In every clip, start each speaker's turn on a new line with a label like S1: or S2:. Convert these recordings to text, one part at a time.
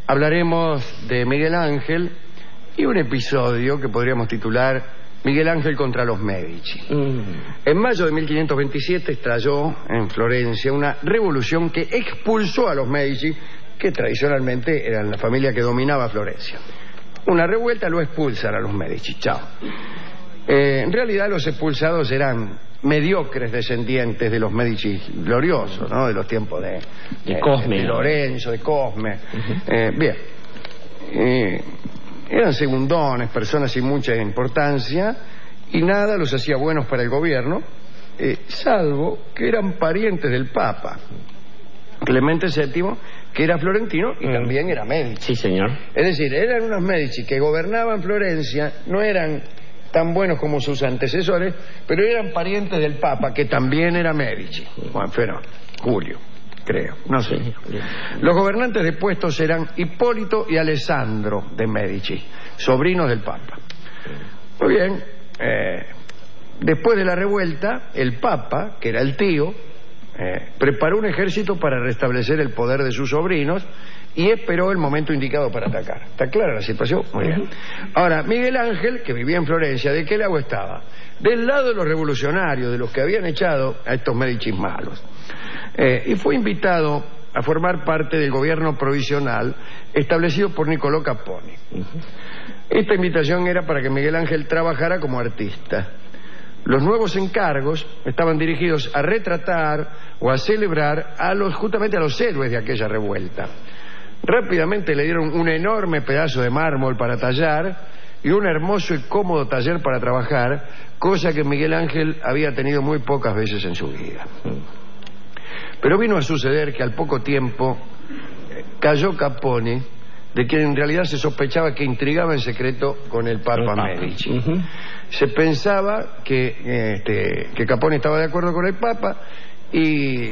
S1: hablaremos de Miguel Ángel y un episodio que podríamos titular Miguel Ángel contra los Medici. En mayo de 1527 estalló en Florencia una revolución que expulsó a los Medici, que tradicionalmente eran la familia que dominaba Florencia. Una revuelta lo expulsan a los Medici, chao. En realidad los expulsados eran mediocres descendientes de los Medici gloriosos, ¿no? De los tiempos de Cosme, de Lorenzo, de Cosme. Bien. Eran segundones, personas sin mucha importancia, y nada los hacía buenos para el gobierno, salvo que eran parientes del Papa. Clemente VII, que era florentino y también era Medici.
S2: Sí, señor.
S1: Es decir, eran unos Medici que gobernaban Florencia, no eran tan buenos como sus antecesores, pero eran parientes del Papa, que también era Medici. Bueno, pero Julio, creo, no sé. Los gobernantes depuestos eran Hipólito y Alessandro de Medici, sobrinos del Papa. Muy bien, después de la revuelta, el Papa, que era el tío, preparó un ejército para restablecer el poder de sus sobrinos y esperó el momento indicado para atacar. ¿Está clara la situación? Muy bien. Ahora, Miguel Ángel, que vivía en Florencia, ¿de qué lado estaba? Del lado de los revolucionarios, de los que habían echado a estos Medici malos. Y fue invitado a formar parte del gobierno provisional establecido por Niccolò Capponi. Esta invitación era para que Miguel Ángel trabajara como artista. Los nuevos encargos estaban dirigidos a retratar o a celebrar justamente a los héroes de aquella revuelta. Rápidamente le dieron un enorme pedazo de mármol para tallar y un hermoso y cómodo taller para trabajar, cosa que Miguel Ángel había tenido muy pocas veces en su vida. Pero vino a suceder que al poco tiempo cayó Capponi, de quien en realidad se sospechaba que intrigaba en secreto con el Papa Medici. Se pensaba que Capponi estaba de acuerdo con el Papa y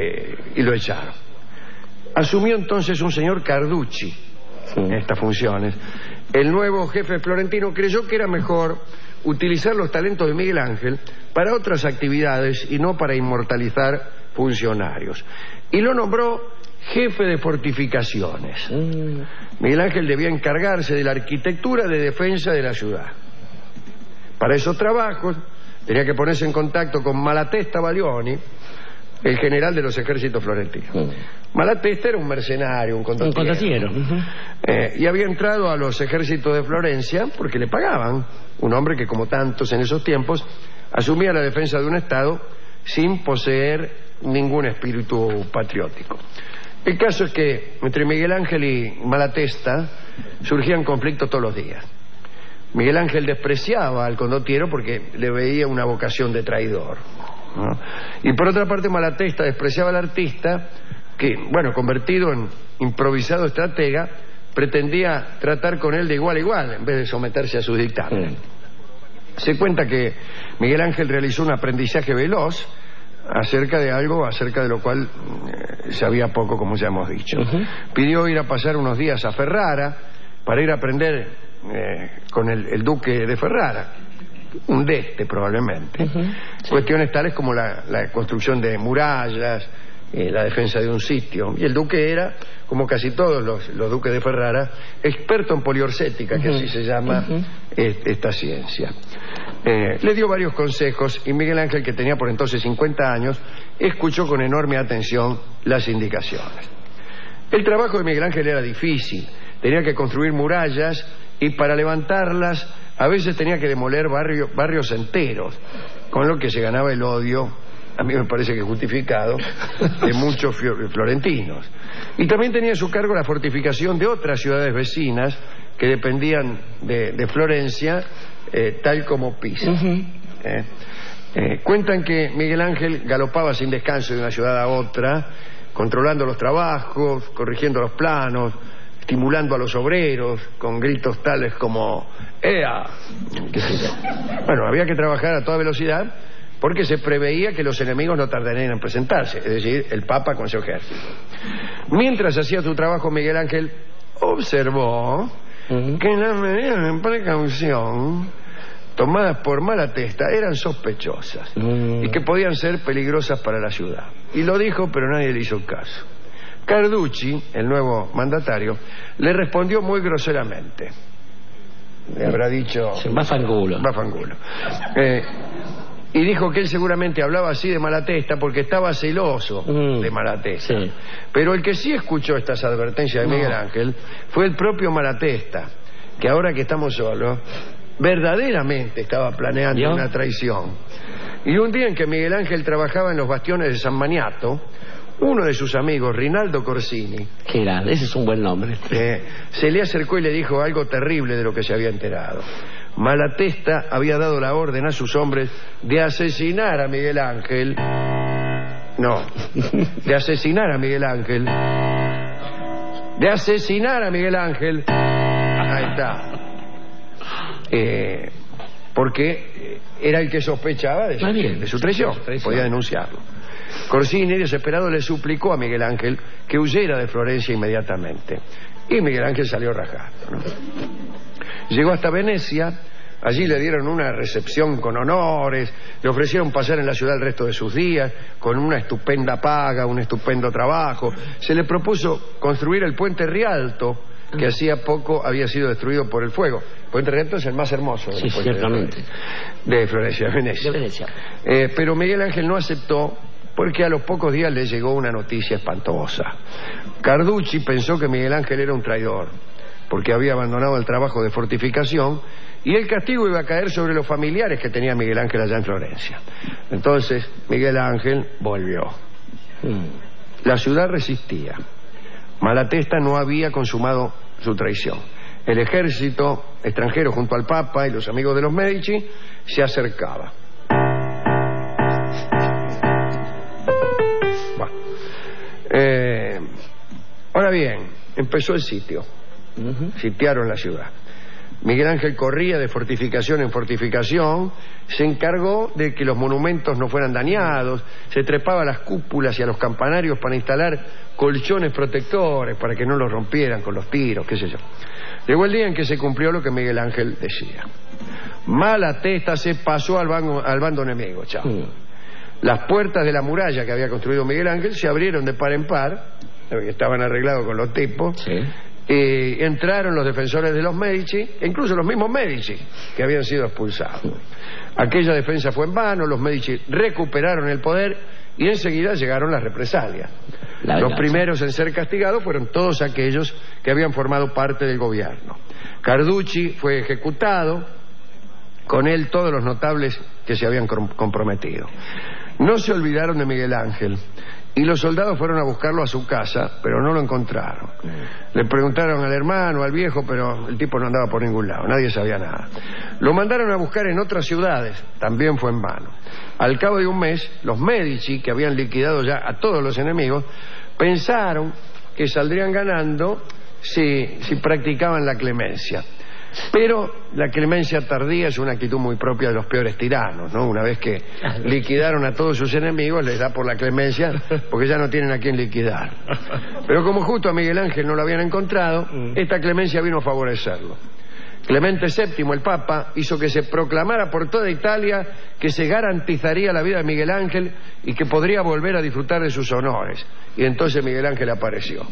S1: lo echaron. Asumió entonces un señor Carducci estas funciones. El nuevo jefe florentino creyó que era mejor utilizar los talentos de Miguel Ángel para otras actividades y no para inmortalizar funcionarios. Y lo nombró jefe de fortificaciones. Miguel Ángel debía encargarse de la arquitectura de defensa de la ciudad. Para esos trabajos tenía que ponerse en contacto con Malatesta Balioni, el general de los ejércitos florentinos. Malatesta era un mercenario, un condottiero. Y había entrado a los ejércitos de Florencia porque le pagaban. Un hombre que, como tantos en esos tiempos, asumía la defensa de un estado sin poseer ningún espíritu patriótico. El caso es que entre Miguel Ángel y Malatesta surgían conflictos todos los días. Miguel Ángel despreciaba al condottiero porque le veía una vocación de traidor, ¿no? Y por otra parte Malatesta despreciaba al artista que, bueno, convertido en improvisado estratega, pretendía tratar con él de igual a igual en vez de someterse a sus dictámenes. Se cuenta que Miguel Ángel realizó un aprendizaje veloz acerca de lo cual sabía poco, como ya hemos dicho. Pidió ir a pasar unos días a Ferrara para ir a aprender con el duque de Ferrara, un deste probablemente, cuestiones tales como la construcción de murallas, la defensa de un sitio. Y el duque era, como casi todos los duques de Ferrara, experto en poliorcética, que así se llama esta ciencia. Le dio varios consejos y Miguel Ángel, que tenía por entonces 50 años, escuchó con enorme atención las indicaciones. El trabajo de Miguel Ángel era difícil. Tenía que construir murallas y para levantarlas a veces tenía que demoler barrios enteros, con lo que se ganaba el odio, a mí me parece que justificado, de muchos florentinos. Y también tenía a su cargo la fortificación de otras ciudades vecinas que dependían de Florencia, tal como Pisa. Cuentan que Miguel Ángel galopaba sin descanso de una ciudad a otra, controlando los trabajos, corrigiendo los planos, estimulando a los obreros con gritos tales como ¡Ea! Bueno, había que trabajar a toda velocidad porque se preveía que los enemigos no tardarían en presentarse, es decir, el Papa con su ejército. Mientras hacía su trabajo, Miguel Ángel observó que las medidas de precaución tomadas por Malatesta eran sospechosas y que podían ser peligrosas para la ciudad. Y lo dijo, pero nadie le hizo caso. Carducci, el nuevo mandatario, le respondió muy groseramente. Le habrá dicho...
S2: Va fangulo.
S1: Y dijo que él seguramente hablaba así de Malatesta porque estaba celoso de Malatesta.
S2: Sí.
S1: Pero el que sí escuchó estas advertencias de Miguel Ángel fue el propio Malatesta, que ahora que estamos solos, verdaderamente estaba planeando una traición. Y un día en que Miguel Ángel trabajaba en los bastiones de San Maniato, uno de sus amigos, Rinaldo Corsini...
S2: Qué grande, ese es un buen nombre.
S1: Se le acercó y le dijo algo terrible de lo que se había enterado. Malatesta había dado la orden a sus hombres de asesinar a Miguel Ángel. No, de asesinar a Miguel Ángel. De asesinar a Miguel Ángel. Ahí está. Porque era el que sospechaba de su traición. Podía denunciarlo. Corsini, desesperado, le suplicó a Miguel Ángel que huyera de Florencia inmediatamente. Y Miguel Ángel salió rajando, ¿no? Llegó hasta Venecia, allí le dieron una recepción con honores, le ofrecieron pasar en la ciudad el resto de sus días, con una estupenda paga, un estupendo trabajo. Se le propuso construir el puente Rialto, que hacía poco había sido destruido por el fuego. El puente Rialto es el más hermoso de Florencia, de Venecia. Pero Miguel Ángel no aceptó, porque a los pocos días le llegó una noticia espantosa. Carducci pensó que Miguel Ángel era un traidor, porque había abandonado el trabajo de fortificación, y el castigo iba a caer sobre los familiares que tenía Miguel Ángel allá en Florencia. Entonces Miguel Ángel volvió. La ciudad resistía. Malatesta no había consumado su traición. El ejército extranjero junto al Papa y los amigos de los Medici se acercaba. Ahora bien, empezó el sitio. Sitiaron la ciudad. Miguel Ángel corría de fortificación en fortificación, se encargó de que los monumentos no fueran dañados, se trepaba a las cúpulas y a los campanarios para instalar colchones protectores para que no los rompieran con los tiros, qué sé yo. Llegó el día en que se cumplió lo que Miguel Ángel decía. Malatesta se pasó al bando enemigo, chao. Las puertas de la muralla que había construido Miguel Ángel se abrieron de par en par, que estaban arreglados con los tipos. Entraron los defensores de los Medici, e incluso los mismos Medici que habían sido expulsados. Aquella defensa fue en vano, los Medici recuperaron el poder y enseguida llegaron las represalias. Los primeros en ser castigados fueron todos aquellos que habían formado parte del gobierno. Carducci fue ejecutado, con él todos los notables que se habían comprometido. No se olvidaron de Miguel Ángel y los soldados fueron a buscarlo a su casa, pero no lo encontraron. Le preguntaron al hermano, al viejo, pero el tipo no andaba por ningún lado, nadie sabía nada. Lo mandaron a buscar en otras ciudades, también fue en vano. Al cabo de un mes, los Medici, que habían liquidado ya a todos los enemigos, pensaron que saldrían ganando si practicaban la clemencia. Pero la clemencia tardía es una actitud muy propia de los peores tiranos, ¿no? Una vez que liquidaron a todos sus enemigos, les da por la clemencia porque ya no tienen a quién liquidar. Pero como justo a Miguel Ángel no lo habían encontrado, esta clemencia vino a favorecerlo. Clemente VII, el Papa, hizo que se proclamara por toda Italia que se garantizaría la vida de Miguel Ángel y que podría volver a disfrutar de sus honores. Y entonces Miguel Ángel apareció.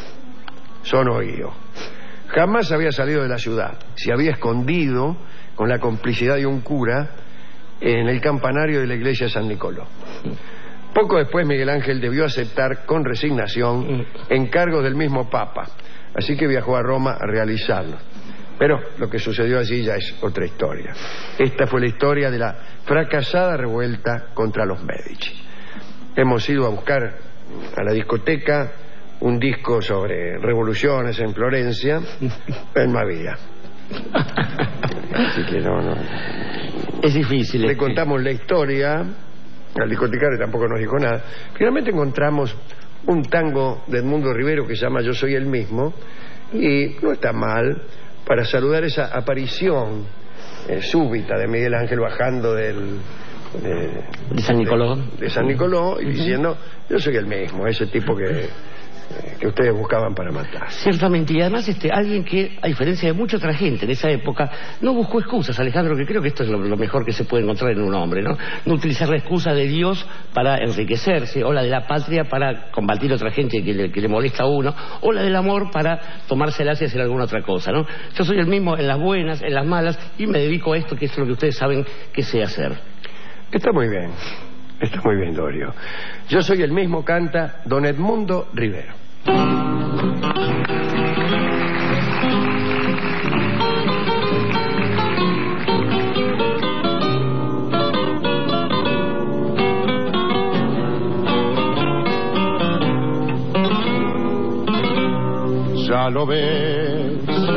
S1: Sonoío. Jamás había salido de la ciudad. Se había escondido con la complicidad de un cura en el campanario de la iglesia de San Nicolò. Poco después Miguel Ángel debió aceptar con resignación encargos del mismo Papa, así que viajó a Roma a realizarlo. Pero lo que sucedió allí ya es otra historia. Esta fue la historia de la fracasada revuelta contra los Medici. Hemos ido a buscar a la discoteca un disco sobre revoluciones en Florencia, pero no había. Así que no.
S2: Es difícil.
S1: Le contamos la historia, al discotecario tampoco nos dijo nada. Finalmente encontramos un tango de Edmundo Rivero que se llama Yo soy el mismo, y no está mal para saludar esa aparición súbita de Miguel Ángel bajando de
S2: San Nicolò.
S1: De San Nicolò y diciendo, yo soy el mismo, ese tipo que que ustedes buscaban para matar.
S2: Ciertamente, y además alguien que, a diferencia de mucha otra gente en esa época, no buscó excusas, Alejandro, que creo que esto es lo mejor que se puede encontrar en un hombre, ¿no? No utilizar la excusa de Dios para enriquecerse, o la de la patria para combatir a otra gente que le molesta a uno, o la del amor para tomárselas y hacer alguna otra cosa, ¿no? Yo soy el mismo en las buenas, en las malas, y me dedico a esto, que es lo que ustedes saben que sé hacer.
S1: Está muy bien, Dorio. Yo soy el mismo, canta don Edmundo Rivero.
S3: Ya lo ves,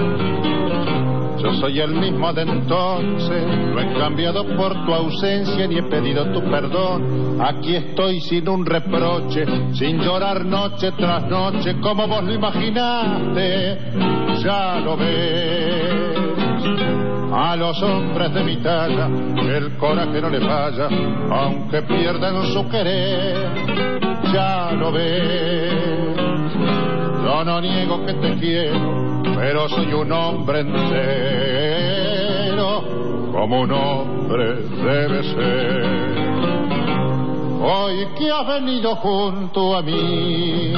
S3: yo soy el mismo de entonces, no he cambiado por tu ausencia ni he pedido tu perdón. Aquí estoy sin un reproche, sin llorar noche tras noche como vos lo imaginaste. Ya lo ves, a los hombres de mi talla el coraje no les falla, aunque pierdan su querer. Ya lo ves, yo no niego que te quiero, pero soy un hombre entero, como un hombre debe ser. Hoy que has venido junto a mí,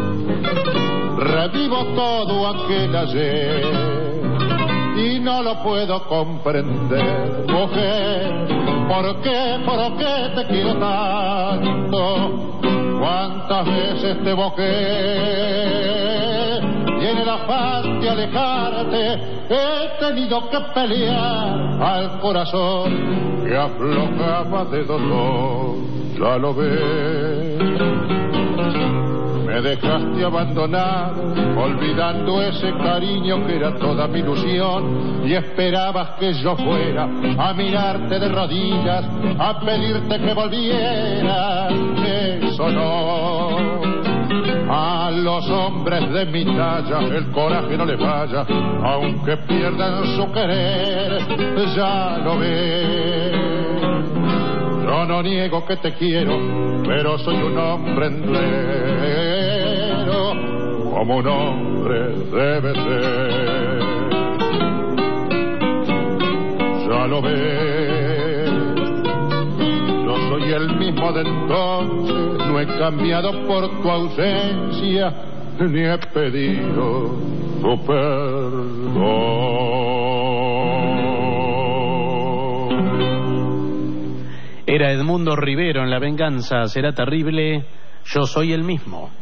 S3: revivo todo aquel ayer, y no lo puedo comprender, mujer, ¿por qué te quiero tanto? ¿Cuántas veces te busqué? Y en el afán de alejarte he tenido que pelear al corazón que aflojaba de dolor. Ya lo ves, me dejaste abandonar, olvidando ese cariño que era toda mi ilusión, y esperabas que yo fuera a mirarte de rodillas, a pedirte que volvieras. Eso no, a los hombres de mi talla el coraje no les falla, aunque pierdan su querer. Ya lo ves, yo no niego que te quiero, pero soy un hombre entero, como un hombre debe ser. Ya lo ves, yo soy el mismo de entonces, no he cambiado por tu ausencia, ni he pedido tu perdón.
S4: Era Edmundo Rivero en La venganza será terrible. Yo soy el mismo.